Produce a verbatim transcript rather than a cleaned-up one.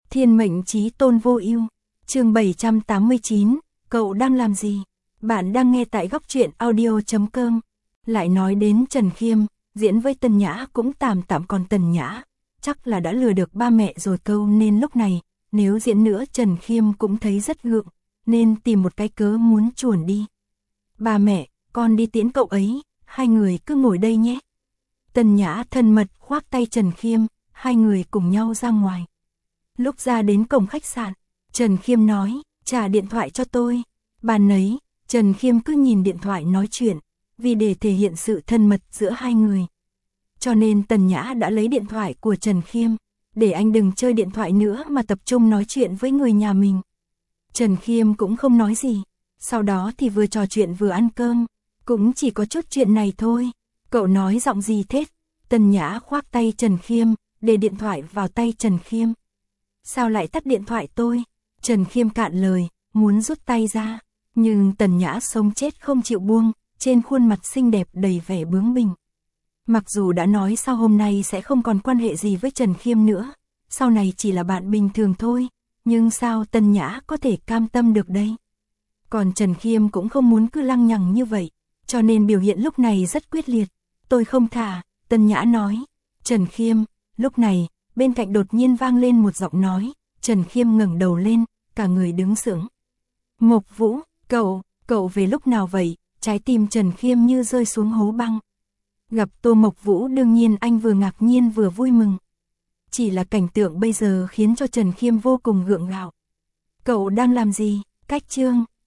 Thiên mệnh chí tôn vô ưu. Chương bảy trăm tám mươi chín, cậu đang làm gì? Bạn đang nghe tại góc truyện audio chấm com. Lại nói đến Trần Khiêm, diễn với Tần Nhã cũng tạm tạm, còn Tần Nhã chắc là đã lừa được ba mẹ rồi câu, nên lúc này nếu diễn nữa Trần Khiêm cũng thấy rất gượng, nên tìm một cái cớ muốn chuồn đi. Ba mẹ, con đi tiễn cậu ấy, hai người cứ ngồi đây nhé. Tần Nhã thân mật khoác tay Trần Khiêm, hai người cùng nhau ra ngoài. Lúc ra đến cổng khách sạn, Trần Khiêm nói, trả điện thoại cho tôi. Bàn nấy, Trần Khiêm cứ nhìn điện thoại nói chuyện, vì để thể hiện sự thân mật giữa hai người. Cho nên Tần Nhã đã lấy điện thoại của Trần Khiêm, để anh đừng chơi điện thoại nữa mà tập trung nói chuyện với người nhà mình. Trần Khiêm cũng không nói gì, sau đó thì vừa trò chuyện vừa ăn cơm, cũng chỉ có chút chuyện này thôi. Cậu nói giọng gì thế? Tần Nhã khoác tay Trần Khiêm, để điện thoại vào tay Trần Khiêm. Sao lại tắt điện thoại tôi? Trần Khiêm cạn lời, muốn rút tay ra, nhưng Tần Nhã sống chết không chịu buông, trên khuôn mặt xinh đẹp đầy vẻ bướng bỉnh. Mặc dù đã nói sau hôm nay sẽ không còn quan hệ gì với Trần Khiêm nữa, sau này chỉ là bạn bình thường thôi, nhưng sao Tần Nhã có thể cam tâm được đây? Còn Trần Khiêm cũng không muốn cứ lăng nhằng như vậy, cho nên biểu hiện lúc này rất quyết liệt. Tôi không thả, Tần Nhã nói. Trần Khiêm, lúc này, bên cạnh đột nhiên vang lên một giọng nói. Trần Khiêm ngẩng đầu lên, cả người đứng sững. Mộc Vũ, cậu, cậu về lúc nào vậy? Trái tim Trần Khiêm như rơi xuống hố băng. Gặp Tô Mộc Vũ đương nhiên anh vừa ngạc nhiên vừa vui mừng. Chỉ là cảnh tượng bây giờ khiến cho Trần Khiêm vô cùng gượng gạo. Cậu đang làm gì? Cách chương.